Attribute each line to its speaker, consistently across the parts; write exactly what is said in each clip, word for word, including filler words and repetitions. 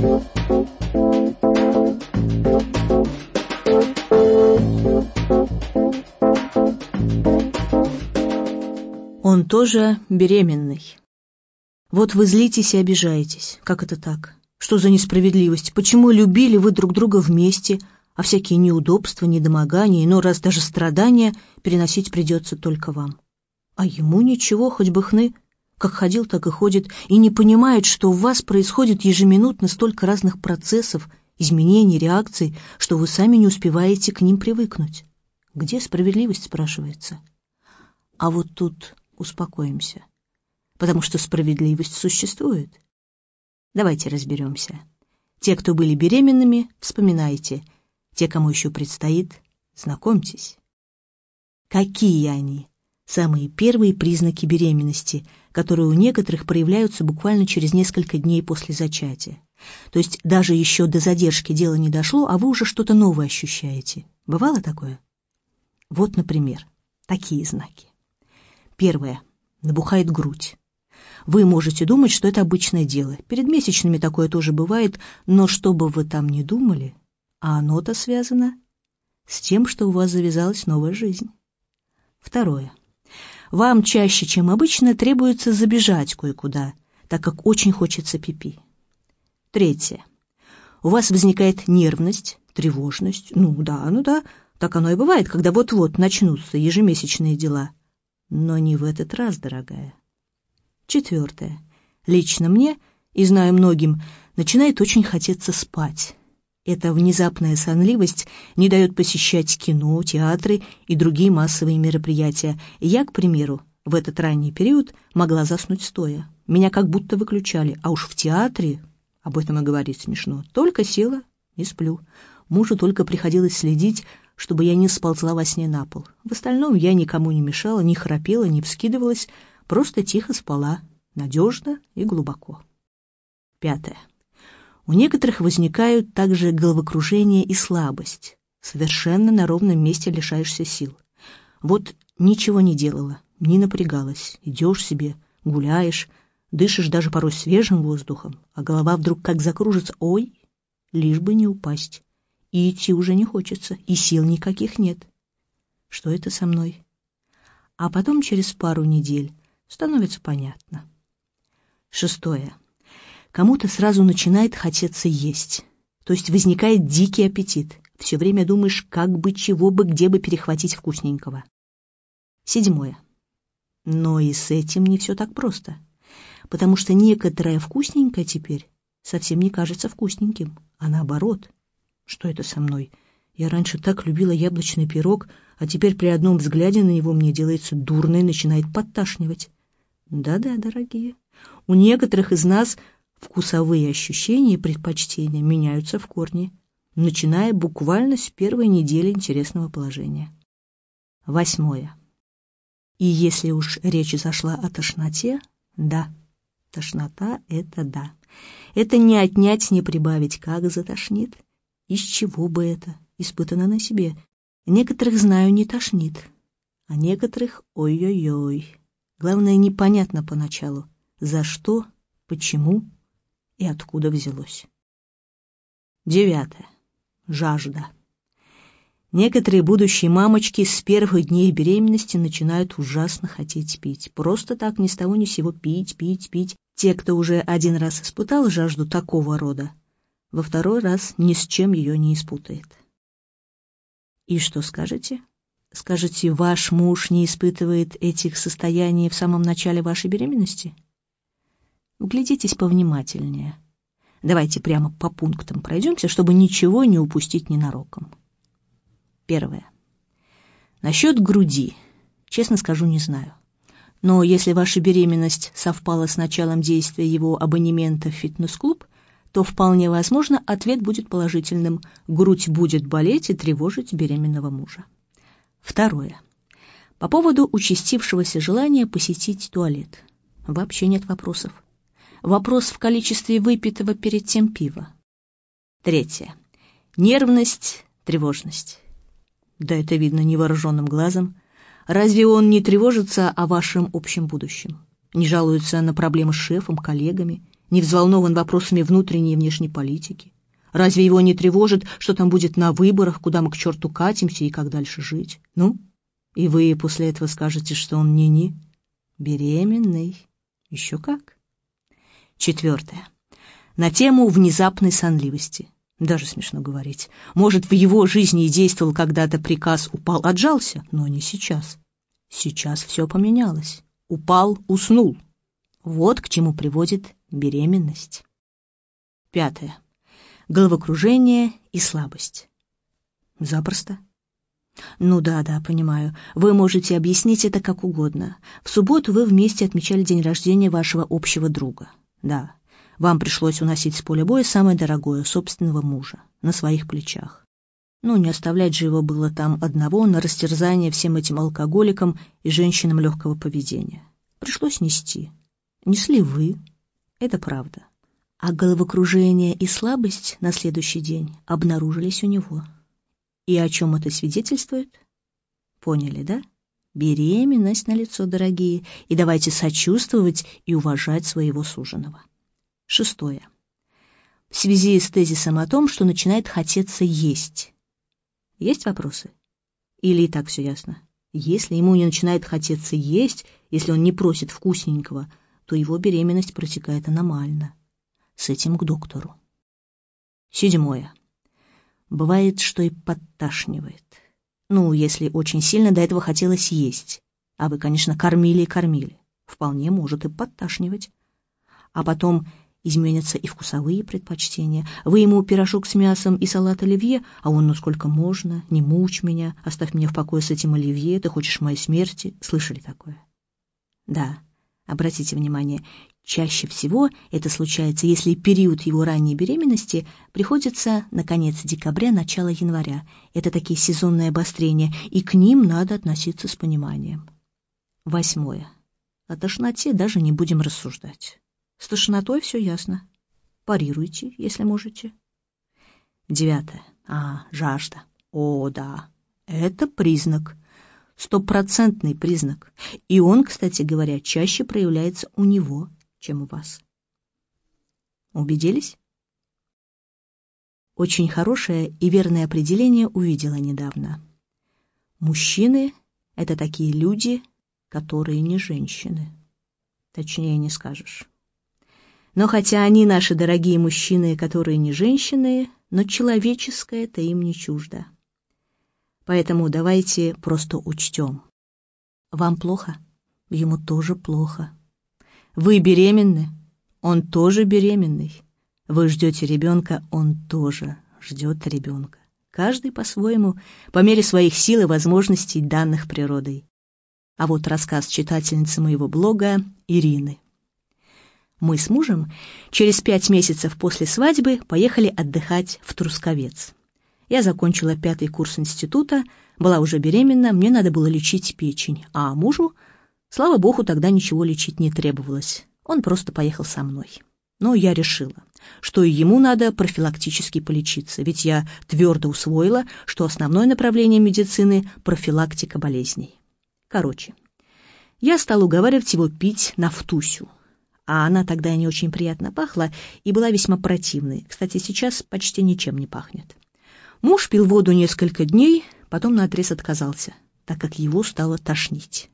Speaker 1: Он тоже беременный. Вот вы злитесь и обижаетесь. Как это так? Что за несправедливость? Почему любили вы друг друга вместе, а всякие неудобства, недомогания, иной раз даже страдания переносить придется только вам? А ему ничего, хоть бы хны, как ходил, так и ходит, и не понимает, что у вас происходит ежеминутно столько разных процессов, изменений, реакций, что вы сами не успеваете к ним привыкнуть. Где справедливость, спрашивается? А вот тут успокоимся, потому что справедливость существует. Давайте разберемся. Те, кто были беременными, вспоминайте. Те, кому еще предстоит, знакомьтесь. Какие они? Самые первые признаки беременности, которые у некоторых проявляются буквально через несколько дней после зачатия. То есть даже еще до задержки дело не дошло, а вы уже что-то новое ощущаете. Бывало такое? Вот, например, такие знаки. Первое. Набухает грудь. Вы можете думать, что это обычное дело. Перед месячными такое тоже бывает, но что бы вы там ни думали, а оно-то связано с тем, что у вас завязалась новая жизнь. Второе. Вам чаще, чем обычно, требуется забежать кое-куда, так как очень хочется пипи. Третье. У вас возникает нервность, тревожность. Ну да, ну да, так оно и бывает, когда вот-вот начнутся ежемесячные дела. Но не в этот раз, дорогая. Четвертое. Лично мне, и знаю многим, начинает очень хотеться спать. Эта внезапная сонливость не дает посещать кино, театры и другие массовые мероприятия. Я, к примеру, в этот ранний период могла заснуть стоя. Меня как будто выключали, а уж в театре, об этом и говорить смешно, только села и сплю. Мужу только приходилось следить, чтобы я не сползла во сне на пол. В остальном я никому не мешала, не храпела, не вскидывалась, просто тихо спала, надежно и глубоко. Пятое. У некоторых возникают также головокружение и слабость. Совершенно на ровном месте лишаешься сил. Вот ничего не делала, не напрягалась. Идешь себе, гуляешь, дышишь даже порой свежим воздухом, а голова вдруг как закружится. Ой, лишь бы не упасть. И идти уже не хочется, и сил никаких нет. Что это со мной? А потом через пару недель становится понятно. Шестое. Кому-то сразу начинает хотеться есть, то есть возникает дикий аппетит. Все время думаешь, как бы, чего бы, где бы перехватить вкусненького. Седьмое. Но и с этим не все так просто, потому что некоторое вкусненькое теперь совсем не кажется вкусненьким, а наоборот. Что это со мной? Я раньше так любила яблочный пирог, а теперь при одном взгляде на него мне делается дурно и начинает подташнивать. Да-да, дорогие, у некоторых из нас вкусовые ощущения и предпочтения меняются в корне, начиная буквально с первой недели интересного положения. Восьмое. И если уж речь зашла о тошноте, да, тошнота — это да. Это не отнять, не прибавить, как затошнит. Из чего бы это? Испытано на себе. Некоторых, знаю, не тошнит, а некоторых — ой-ой-ой. Главное, непонятно поначалу, за что, почему и откуда взялось. Девятое. Жажда. Некоторые будущие мамочки с первых дней беременности начинают ужасно хотеть пить. Просто так ни с того ни с сего пить, пить, пить. Те, кто уже один раз испытал жажду такого рода, во второй раз ни с чем ее не испутает. И что скажете? Скажете, ваш муж не испытывает этих состояний в самом начале вашей беременности? Вглядитесь повнимательнее. Давайте прямо по пунктам пройдемся, чтобы ничего не упустить ненароком. Первое. Насчет груди. Честно скажу, не знаю. Но если ваша беременность совпала с началом действия его абонемента в фитнес-клуб, то вполне возможно, ответ будет положительным. Грудь будет болеть и тревожить беременного мужа. Второе. По поводу участившегося желания посетить туалет. Вообще нет вопросов. Вопрос в количестве выпитого перед тем пива. Третье. Нервность, тревожность. Да это видно невооруженным глазом. Разве он не тревожится о вашем общем будущем? Не жалуется на проблемы с шефом, коллегами? не взволнован вопросами внутренней и внешней политики? Разве его не тревожит, что там будет на выборах, куда мы к черту катимся и как дальше жить? Ну, и вы после этого скажете, что он не-не? Беременный. Еще как. Четвертое. На тему внезапной сонливости. Даже смешно говорить. Может, в его жизни и действовал когда-то приказ «упал, отжался», но не сейчас. Сейчас все поменялось. Упал, уснул. Вот к чему приводит беременность. Пятое. Головокружение и слабость. Запросто. Ну да, да, понимаю. Вы можете объяснить это как угодно. В субботу вы вместе отмечали день рождения вашего общего друга. Да, вам пришлось уносить с поля боя самое дорогое, собственного мужа, на своих плечах. Ну, не оставлять же его было там одного на растерзание всем этим алкоголикам и женщинам легкого поведения. Пришлось нести. Несли вы, это правда. А головокружение и слабость на следующий день обнаружились у него. И о чем это свидетельствует? Поняли, да? Беременность налицо, дорогие, и давайте сочувствовать и уважать своего суженого. Шестое. В связи с тезисом о том, что начинает хотеться есть. Есть вопросы? Или и так все ясно? Если ему не начинает хотеться есть, если он не просит вкусненького, то его беременность протекает аномально. С этим к доктору. Седьмое. Бывает, что и подташнивает. Ну, если очень сильно до этого хотелось есть, а вы, конечно, кормили и кормили, вполне может и подташнивать. А потом изменятся и вкусовые предпочтения. Вы ему пирожок с мясом и салат оливье, а он: ну сколько можно, не мучь меня, оставь меня в покое с этим оливье, ты хочешь моей смерти. Слышали такое? Да, обратите внимание, чаще всего это случается, если период его ранней беременности приходится на конец декабря, начало января. Это такие сезонные обострения, и к ним надо относиться с пониманием. Восьмое. О тошноте даже не будем рассуждать. С тошнотой все ясно. Парируйте, если можете. Девятое. А, жажда. О, да, это признак. Стопроцентный признак. И он, кстати говоря, чаще проявляется у него, чем у вас. Убедились? Очень хорошее и верное определение увидела недавно. Мужчины — это такие люди, которые не женщины. Точнее не скажешь. Но хотя они наши дорогие мужчины, которые не женщины, но человеческое-то им не чуждо. Поэтому давайте просто учтем. Вам плохо? Ему тоже плохо. Вы беременны? Он тоже беременный. Вы ждете ребенка? Он тоже ждет ребенка. Каждый по-своему, по мере своих сил и возможностей, данных природой. А вот рассказ читательницы моего блога Ирины. Мы с мужем через пять месяцев после свадьбы поехали отдыхать в Трусковец. Я закончила пятый курс института, была уже беременна, мне надо было лечить печень, а мужу, слава богу, тогда ничего лечить не требовалось. Он просто поехал со мной. Но я решила, что и ему надо профилактически полечиться, ведь я твердо усвоила, что основное направление медицины – профилактика болезней. Короче, я стала уговаривать его пить нафтусю. А она тогда не очень приятно пахла и была весьма противной. Кстати, сейчас почти ничем не пахнет. Муж пил воду несколько дней, потом наотрез отказался, так как его стало тошнить.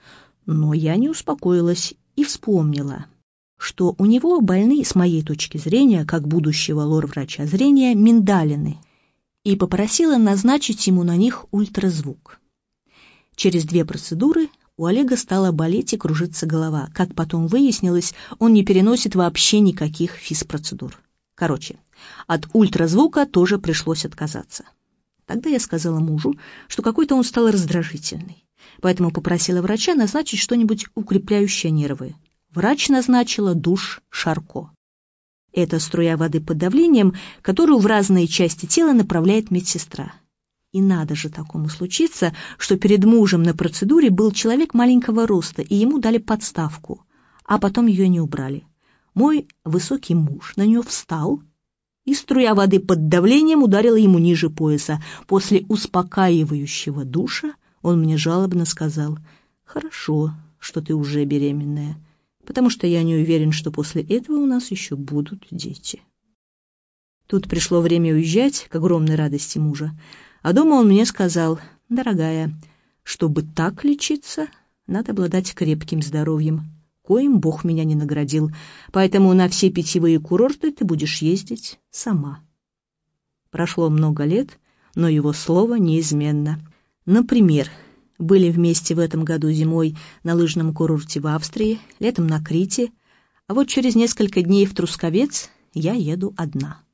Speaker 1: Но я не успокоилась и вспомнила, что у него больны, с моей точки зрения, как будущего лор-врача зрения, миндалины, и попросила назначить ему на них ультразвук. Через две процедуры у Олега стала болеть и кружиться голова. Как потом выяснилось, он не переносит вообще никаких физпроцедур. Короче, от ультразвука тоже пришлось отказаться. Тогда я сказала мужу, что какой-то он стал раздражительный, поэтому попросила врача назначить что-нибудь укрепляющее нервы. Врач назначила душ Шарко. Это струя воды под давлением, которую в разные части тела направляет медсестра. И надо же такому случиться, что перед мужем на процедуре был человек маленького роста, и ему дали подставку, а потом ее не убрали. Мой высокий муж на нее встал, и струя воды под давлением ударила ему ниже пояса. После успокаивающего душа он мне жалобно сказал: «Хорошо, что ты уже беременная. потому что я не уверен, что после этого у нас еще будут дети. Тут пришло время уезжать, к огромной радости мужа, а дома он мне сказал: «Дорогая, чтобы так лечиться, надо обладать крепким здоровьем, коим Бог меня не наградил, поэтому на все питьевые курорты ты будешь ездить сама». Прошло много лет, но его слово неизменно. Например, были вместе в этом году зимой на лыжном курорте в Австрии, летом на Крите, а вот через несколько дней в Трусковец я еду одна.